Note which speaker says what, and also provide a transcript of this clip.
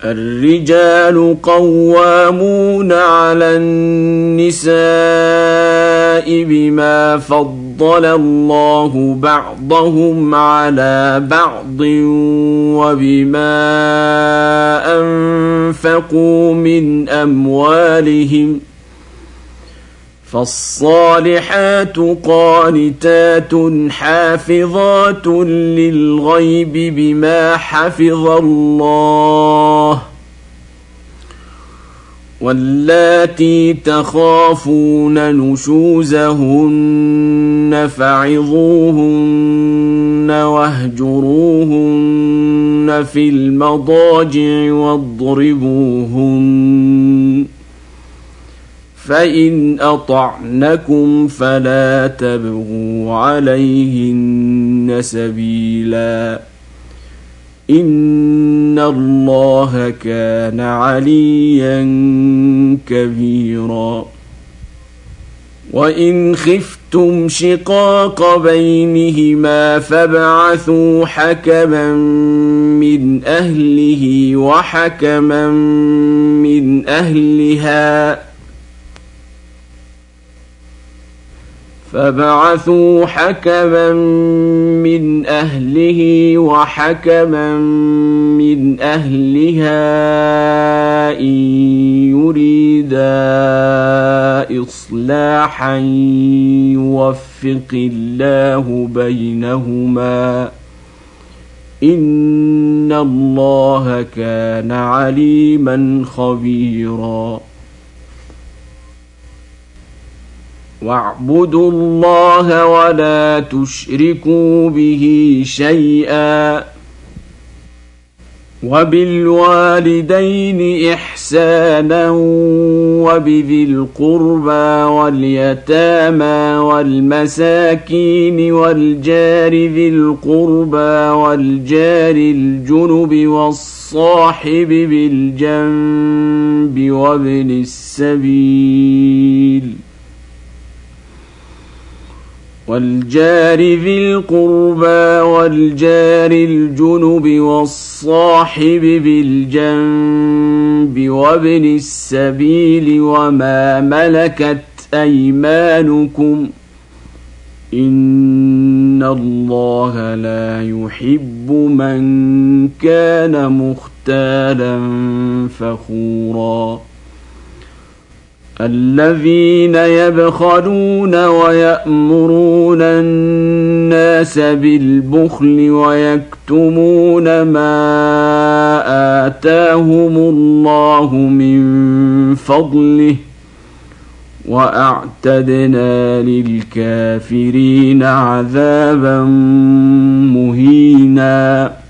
Speaker 1: الرجال قوامون على النساء بما فضل الله بعضهم على بعض وبما أنفقوا من أموالهم فالصالحات قانتات حافظات للغيب بما حفظ الله واللاتي تخافون نشوزهن فعظوهن واهجروهن في المضاجع واضربوهن فإن أطعنكم فلا تبغوا عليهن سبيلا إن الله كان عليا كبيرا وإن خفتم شقاق بينهما فابعثوا حكما من أهله وحكما من أهلها فبعثوا حكما من أهله وحكما من أهلها إن يريدا إصلاحا يوفق الله بينهما إن الله كان عليما خبيرا واعبدوا الله ولا تشركوا به شيئا وبالوالدين إحسانا وبذي القربى واليتامى والمساكين والجار ذي القربى والجار الجنب والصاحب بالجنب وابن السبيل والجار ذي القربى والجار الجنب والصاحب بالجنب وابن السبيل وما ملكت أيمانكم إن الله لا يحب من كان مختالا فخورا الذين يبخلون ويأمرون الناس بالبخل ويكتمون ما آتاهم الله من فضله وأعتدنا للكافرين عذابا مهينا